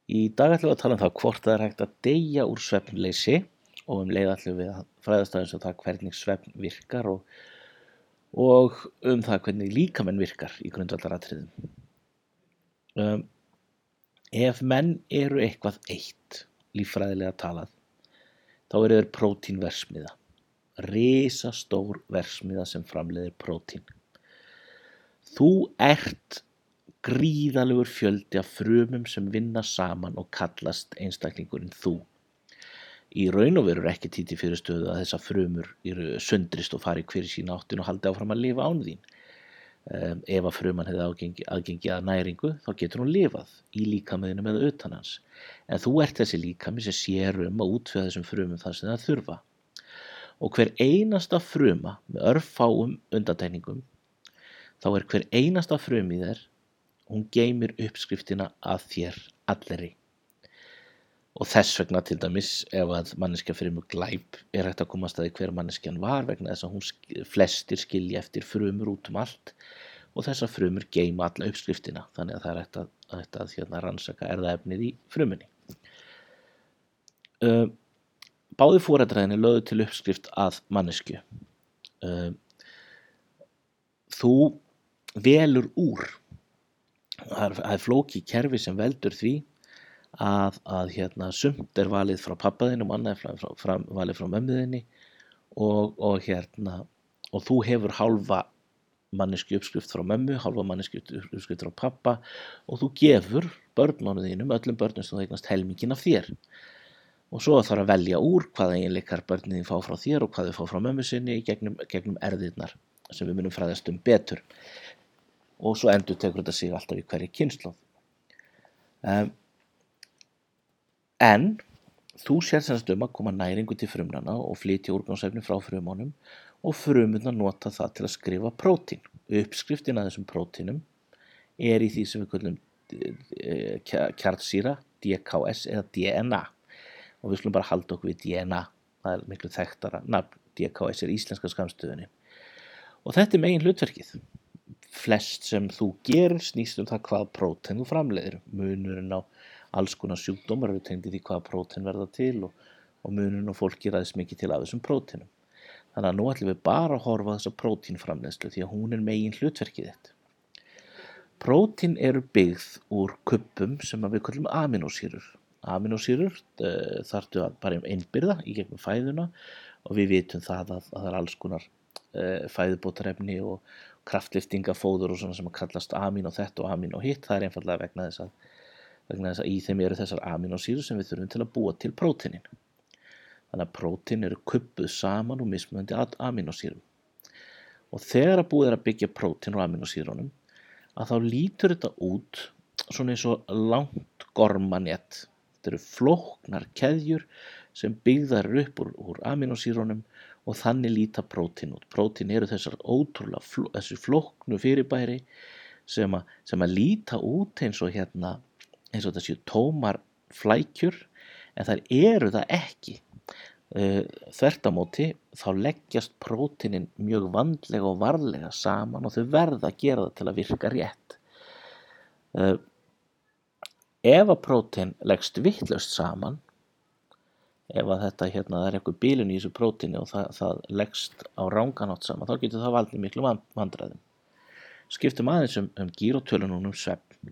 Í dag ætlum við að tala um það hvort það hægt að deyja úr svefnleysi og leið ætlum við að fræðast aðeins það hvernig svefn virkar og það hvernig líkaminn virkar í grundvallaratriðum. Ef menn eru eitthvað eitt, líffræðilega talað, þá eru þeir prótínverksmiðja, risastór verksmiðja sem framleiðir prótín. Þú ert gríðarlegur fjöldi af frumum sem vinna saman og kallast einstaklingurinn þú. Í raun og veru er ekki títi fyrir stöðu að þessar frumur eru sundrist og fari hver í sína áttin og haldi áfram að lifa án þín. Ef að fruman hefði aðgengi að næringu, þá getur hún lifað í líkamöðinum eða utan hans. En þú ert þessi líkami sem sér að útvega þessum frumum það sem það þurfa. Og hver einasta fruma með örfáum undantekningum, þá er hver einasta frum í þér, hún geymir uppskriftina að þér allri. Og þess vegna til dæmis ef að manneskja fyrir mjög glæp er hægt að komast að því hver manneskjan var vegna þess að flestir skilja eftir frumur út allt og þessar frumur geyma alla uppskriftina þannig að það er hægt að rannsaka erfðaefnið í frumunni. Báðir foreldræðinni lögðu til uppskrift að manneskju. Þú velur úr. Það er flókið kerfi sem veldur því að sumt er valið frá pabba þínum, annað er valið frá mömmu þinni og þú hefur hálfa mannesku uppskrift frá mömmu, hálfa mannesku uppskrift frá pabba og þú gefur börnunum þínum, öllum börnum sem þú eignast helminginn af þér. Og svo þarf að velja úr hvaða eiginleikar börnin þín fá frá þér og hvað þau fá frá mömmu sinni gegnum erfðirnar sem við munum fræðast betur. Og svo endurtekur þetta sig alltaf í hverri kynslóð. En þú sér semst að koma næringu til frumnanna og flytja úrgangsefni frá frumunum og frumurnar nota það til að skrifa prótín. Uppskriftin að þessum prótínum er í því sem við kallum kjarnsýra, DKS eða DNA. Og við skulum bara halda okkur við DNA, það er miklu þekktara nafn, DKS er íslenska skammstöfunin. Og þetta er megin hlutverkið. Flest sem þú gerir snýst það hvað prótein þú framleiðir. Munurinn á alls konar sjúkdómar eru tengdir því hvaða prótein verða til og munurinn á fólki ræðist mikið til af þessum próteinum. Þannig að nú ætlum við bara að horfa á þessa prótínframleiðslu því að hún er megin hlutverkið þitt. Prótín eru byggð úr kubbum sem við kallum amínósýrur. Amínósýrur þarftu að bara innbyrða í gegnum fæðuna og við vitum það að það er alls konar fæðubótarefni og kraftlyftingafóður og svona sem að kallast amín og þetta og amín og hitt. Það er einfaldlega vegna þess að í þeim eru þessar amínósýrur sem við þurfum til að búa til prótínin. Þannig að prótín eru kubbuð saman úr mismunandi amínósýrum. Og þegar að búið er að byggja prótín úr amínósýrunum, að þá lítur þetta út svona eins og langt gormanett. Þetta eru flóknar keðjur sem byggðar upp úr amínósýrunum og þannig líta prótín út. Prótín eru þessar ótrúlega þessi flóknu fyrirbæri sem að líta út eins og þessi tómar flækjur, en þær eru það ekki. Þvert á móti þá leggjast prótínin mjög vandlega og varlega saman og þau verða að gera það til að virka rétt. Ef að prótín leggst vitlaust saman, ef að þetta það er eitthvað bilun í þessu prótíni og það leggst á ranganátt saman, þá getur það valdið miklu vandræðum. Skiptum aðeins gír og tölum núna svefn.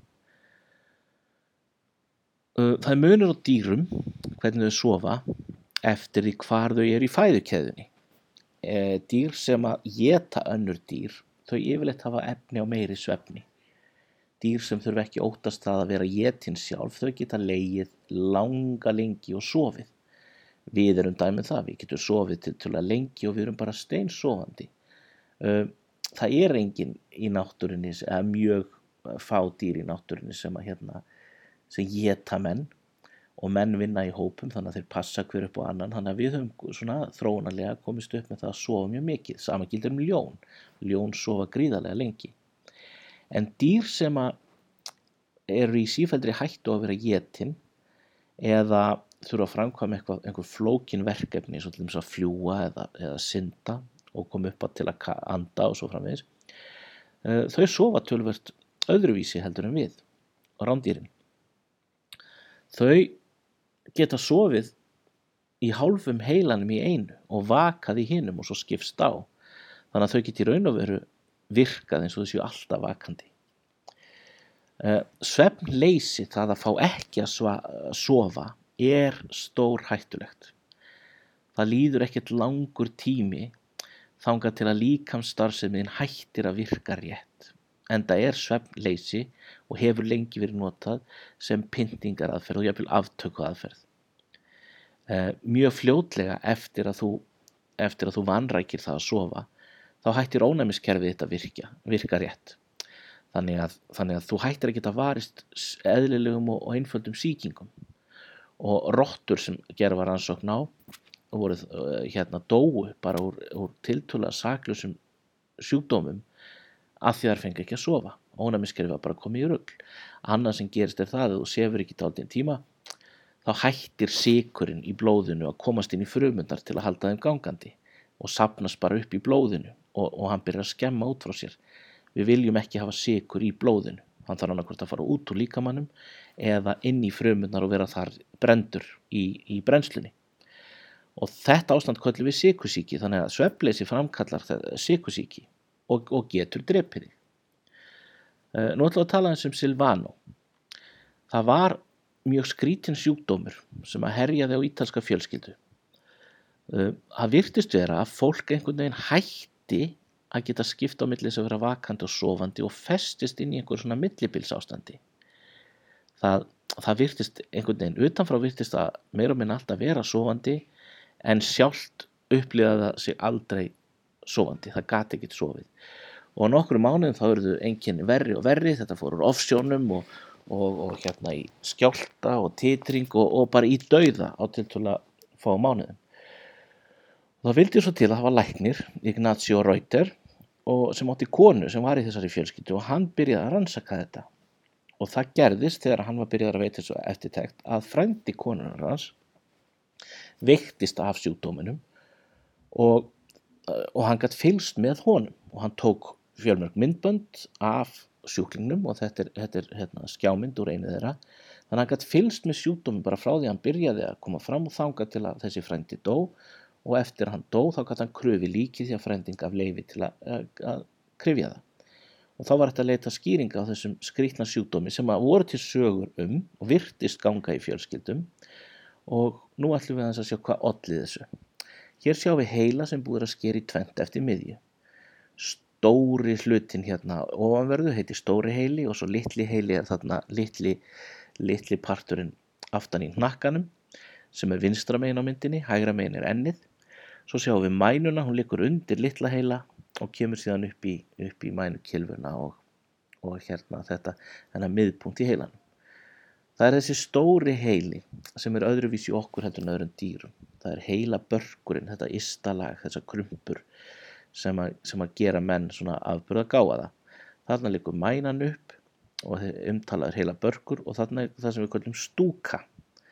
Það er munur á dýrum, hvernig þau sofa, eftir því hvar þau eru í fæðukeðjunni. Dýr sem að éta önnur dýr, þau yfirleitt hafa efni á meiri svefni. Dýr sem þurfa ekki óttast það að vera étin sjálf, þau geta legið langa lengi og sofið. Við erum dæmið það, við getum sofið til að lengi og við erum bara steinsofandi. Það er enginn í náttúrunni, eða mjög fá dýr í náttúrunni sem éta menn og menn vinna í hópum þannig að þeir passa hver upp á annan. Þannig að við höfum svona þróunarlega komist upp með það að sofa mjög mikið. Sama gildir ljón. Ljón sofa gríðarlega lengi. En dýr sem eru í sífelldri hættu að vera étin eða þurfa að framkvæma einhver flókin verkefni eins og til dæmis að fljúga eða synda og koma upp til að anda og svo framvegis. Þau sofa töluvert öðruvísi heldur en við og rándýrin. þau geta sofið í hálfum heilanum í einu og vakað í hinum og svo skipst á. Þannig að þau geta í raun og veru virkað eins og þau séu alltaf vakandi. Svefnleysi, það að fá ekki að sofa, er stórhættulegt. Það líður ekkert langur tími þangað til að líkamsstarfsemin hættir að virka rétt. Enda er svefnleysi og hefur lengi verið notað sem pyntingaraðferð og jafnvel aftökuaðferð. Mjög fljótlega eftir að þú vanrækir það að sofa, þá hættir ónæmiskerfið þitt að virka rétt. Þannig að þú hættir að geta varist eðlilegum og einföldum sýkingum. Og rottur sem gerð var rannsókn á voru dóu bara úr tiltölulega saklausum sjúkdómum af því þær fengu ekki að sofa. Ónæmiskerfið var bara komið í rugl. Annað sem gerist er það að þú sefur ekki dálítinn tíma, þá hættir sykurinn í blóðinu að komast inn í frumurnar til að halda þeim gangandi og safnast bara upp í blóðinu og hann byrjar að skemma út frá sér. Við viljum ekki hafa sykur í blóðinu. Hann þarf annaðhvort að fara út úr líkamannum eða inn í frumurnar og vera þar brenndur í brennslunni. Og þetta ástand köllum við sykursýki, þannig að svefnleysi framkallar sykursýki og getur drepið þig. Nú ætlum við að tala um Silvano. Það var mjög skrítinn sjúkdómur sem að herjaði á ítalska fjölskyldu. Það virtist vera að fólk einhvern veginn hætti að geta skipt á milli þess að vera vakandi og sofandi og festist inn í einhver svona millibilsástandi. Það virtist einhvern veginn utanfrá virtist að meira og minna alltaf vera sofandi en sjálft upplifði það sig aldrei sofandi, það gat ekki sofið. Og á nokkrum mánuðum þá urðu einkenni verri og verri, þetta fór úr ofsjónum og í skjálfta og titring og bara í dauða á tiltölulega fáum mánuðum. Það vildi svo til að það var læknir, Ignacio Reuter, sem átti konu sem var í þessari fjölskyldu og hann byrjaði að rannsaka þetta. Og það gerðist þegar hann var byrjaður að veita þessu eftirtekt að frændi konunnar hans veiktist af sjúkdóminum og hann gat fylgst með honum og hann tók fjölmörg myndbönd af sjúklingnum og þetta er skjámynd úr einu þeirra. Þannig að hann gat fylgst með sjúkdómin bara frá því að hann byrjaði að koma fram og þangað til að þessi frændi dó og eftir að hann dó þá gat hann krufið líkið því að frænding gaf leyfi til að kryfja það. Og þá var þetta að leita skýringa á þessum skrýtna sjúkdómi sem að voru til sögur og virtist ganga í fjölskyldum og nú ætlum við að sjá hvað olli þessu. Hér sjáum við heila sem búið að skera í tvennt eftir miðju. Stóri hlutinn ofanverðu heitir stóri heili og svo litli heili er þarna litli parturinn aftan í hnakkanum sem er vinstra megin á myndinni, hægra megin er ennið. Svo sjáum við mænuna, hún liggur undir litla heila og kemur síðan upp í mænukylfuna og þennan miðpunkt í heilanum. Það er þessi stóri heili sem er öðruvísi okkur heldur en öðrum dýrum. Það er heilabörkurinn, þetta ysta lag, þessar krumpur sem að gera menn svona afburða gáfaða. Þarna liggur mænan upp og umtalaður heilabörkur og þarna er það sem við köllum stúka.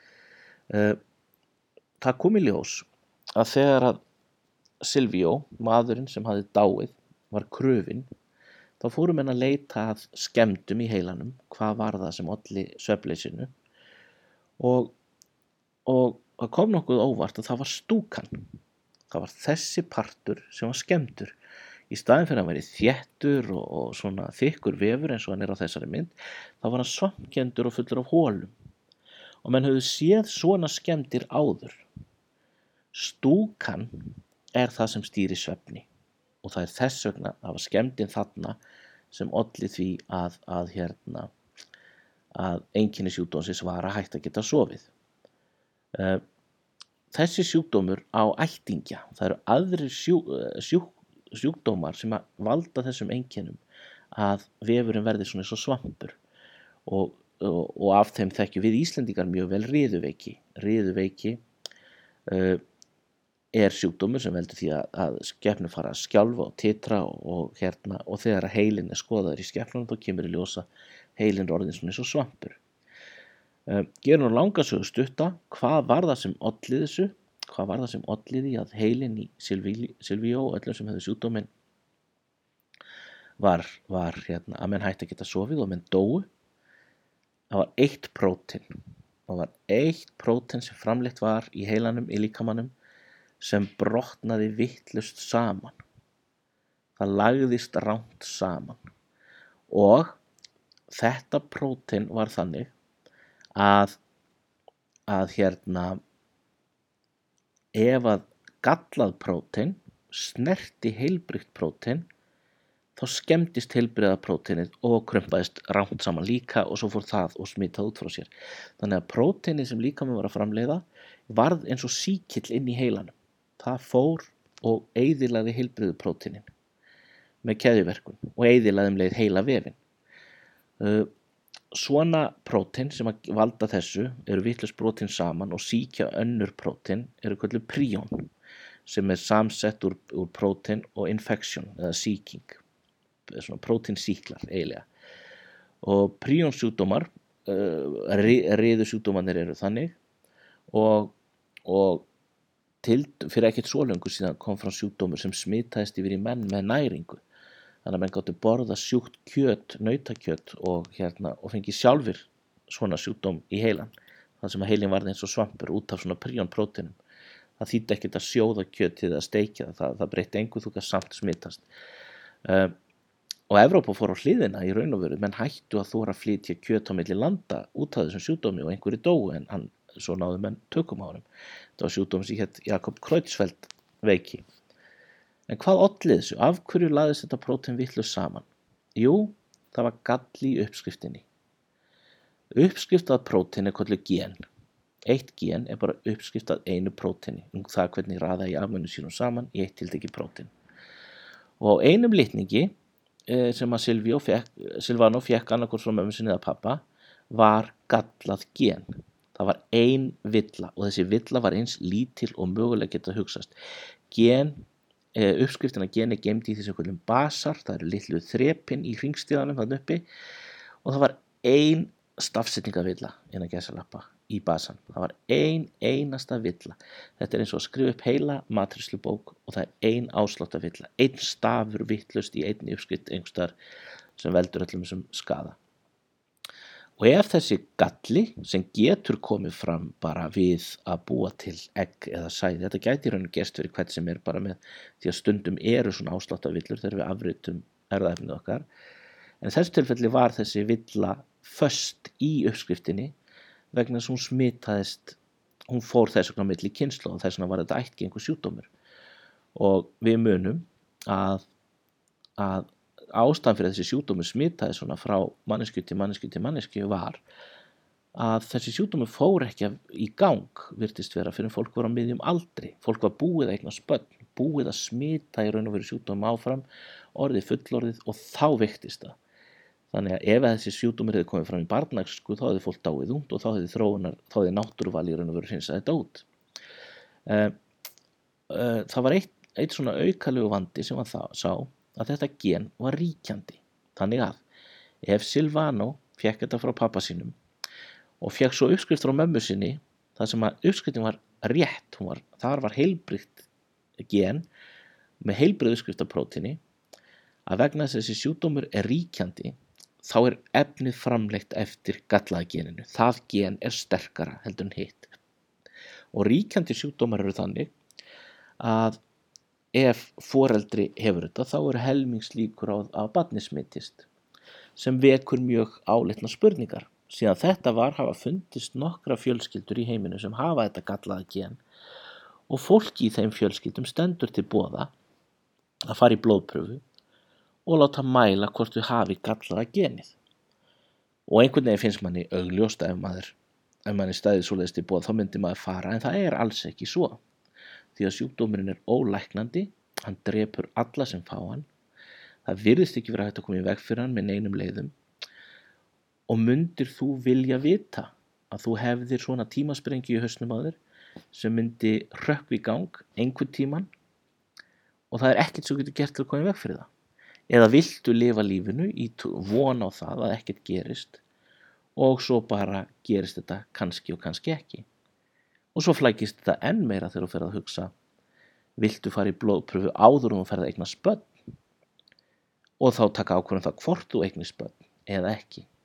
Það kom í ljós að þegar að Silvio, maðurinn sem hafði dáið, var krufinn, þá fóru menn að leita að skemmdum í heilanum, hvað var það sem olli svefnleysinu og það kom nokkuð óvart að það var stúkan. Það var þessi partur sem var skemmdur. Í staðinn fyrir að hann væri þéttur og svona þykkur vefur eins og hann er á þessari mynd, þá var hann svampkenndur og fullur af holum. Og menn höfðu séð svona skemmdir áður. Stúkan er það sem stýrir svefni og það er þess vegna að var skemmdin þarna sem olli því að einkenni sjúkdómsins var að hætta að geta sofið. Þessi sjúkdómur á ættingja, það eru aðrir sjúkdómar sem að valda þessum einkennum að vefurinn verði svona eins og svampur og af þeim þekkjum við Íslendingar mjög vel riðuveiki. Riðuveiki er sjúkdómur sem veldur því að skepnur fara að skjálfa og titra og þegar að heilinn er skoðaður í skepnunum þá kemur í ljós að heilinn er orðinn svona eins og svampur. Gerum nú langa sögu stutta, hvað var það sem olli þessu? Hvað var það sem olli því að heilinn í Silvio og öllum sem hefðu sjúkdóminn var að menn hætti að geta sofið og menn dóu? Það var eitt prótein. Það var eitt prótein sem framleitt var í heilanum, í líkamanum, sem brotnaði vitlaust saman. Það lagðist rangt saman. Og þetta prótein var þannig að ef að gallað prótein snerti heilbrigt prótein, þá skemmdist heilbrigða próteinið og krumpaðist rangt saman líka og svo fór það og smitaði út frá sér. Þannig að próteinið sem líkaminn var að framleiða varð eins og sýkill inn í heilanum. Það fór og eyðilagði heilbrigðu próteinin með keðjuverkun og eyðilagði leið heila vefinn. Svona prótein sem að valda þessu eru vitlaust brotin saman og sýkja önnur prótein eru kölluð príon, sem samsett úr prótein og infection eða sýking, svona próteinsýklar eiginlega. Og príonsjúkdómar, riðusjúkdómarnir eru þannig og fyrir ekkert svo löngu síðan kom fram sjúkdómur sem smitaðist yfir í menn með næringu. Þannig að menn gátu borða sjúkt kjöt, nautakjöt og fengi sjálfir svona sjúkdóm í heilan. Það sem að heilin varð eins og svampur út af svona príonpróteinum. Það þýddi ekkert að sjóða kjötið eða steikja það breytti engu, þú gat samt smitast. Og Evrópa fór á hliðina í raun og veru, menn hættu að þora að flytja kjöt á milli landa út af þessum sjúkdómi og einhverju dóu en svo náðu menn tökum á honum. Þetta var sjúkdómi sem hét Jakob Creutzfeldt veiki. En hvað olli þessu? Af hverju lagðist þetta prótein vitlaust saman? Jú, það var galli í uppskriftinni. Uppskrift að prótein kölluð gen. Eitt gen bara uppskrift að einu próteini, það hvernig raða í afmönnum sínum saman í eitt tiltekið prótein. Og einum litningi sem að Silvano fékk annarkvort frá mömmu sinni eða pappa var gallað gen. Það var ein villa og þessi villa var eins lítil og mögulega geta hugsast. Uppskriftin að geni geymd í því sem kallum basar, það eru litlu þrepin í hringstíðanum þarna uppi og það var ein stafsetningavilla innan gæsalappa í basan. Það var einasta villa. Þetta er eins og að skrifa upp heila matreiðslubók og það er ein ásláttavilla, ein stafur vitlaust í einni uppskrift einhverstaðar sem veldur öllum þessum skaða. Og ef þessi galli sem getur komið fram bara við að búa til egg eða sæði, þetta gæti í raun og gerst fyrir hvern sem bara með því að stundum eru svona ásláttavillur þegar við afritum erfðaefnið okkar. En í þessu tilfelli var þessi villa föst í uppskriftinni vegna þess að hún smitaðist, hún fór þess vegna á milli kynslóða og þess vegna var þetta ættgengur sjúkdómur. Og við munum að ástæðan fyrir þessi sjúkdómur smitaði svona frá manneskju til manneskju var að þessi sjúkdómur fór ekki í gang, virtist vera, fyrir fólk var á miðjum aldri. Fólk var búið að eignast börn, búið að smita í raun og veru sjúkdómum áfram, orðið fullorðið og þá veiktist það. Þannig að ef þessi sjúkdómur hefði komið fram í barnæsku þá hefði fólk dáið út og þá hefði náttúruval í raun og veru hreinsað þetta út. Það var eitt svona aukalegu vandi sem hann sá að þetta gen var ríkjandi. Þannig að ef Silvano fékk þetta frá pappa sínum og fékk svo uppskrift frá mömmu sinni, þar sem að uppskriftin var rétt, þar var heilbrigt gen með heilbrigð uppskrift af próteini, að vegna þess að þessi sjúkdómur er ríkjandi, þá er efnið framleitt eftir gallaða geninu. Það gen er sterkara heldur en hitt. Og ríkjandi sjúkdómar eru þannig að ef foreldri hefur þetta, þá eru helmingslíkur að barnið smitist, sem vekur mjög áleitnar spurningar. Síðan þetta hafa fundist nokkra fjölskyldur í heiminu sem hafa þetta gallaða gen og fólki í þeim fjölskyldum stendur til boða að fara í blóðpröfu og láta mæla hvort þau hafi gallaða genið. Og einhvern veginn finnst manni augljóst ef manni stæði svoleiðis til boða, þá myndi maður fara, en það er alls ekki svo. Því að sjúkdómurinn er ólæknandi, hann drepur alla sem fá hann. Það virðist ekki vera hægt að koma í veg fyrir hann með neinum leiðum. Og mundir þú vilja vita að þú hefðir svona tímasprengju í hausnum á þér sem myndi hrökkva í gang einhvern tímann og það er ekkert sem getur gert til að koma í veg fyrir það? Eða viltu lifa lífinu í von á það að ekkert gerist og svo bara gerist þetta kannski og kannski ekki? Og svo flækist þetta enn meira þegar þú ferð að hugsa, viltu fara í blóðpröfu áður og þú ferð að eignast börn og þá taka ákvörðun það hvort þú eignist börn eða ekki.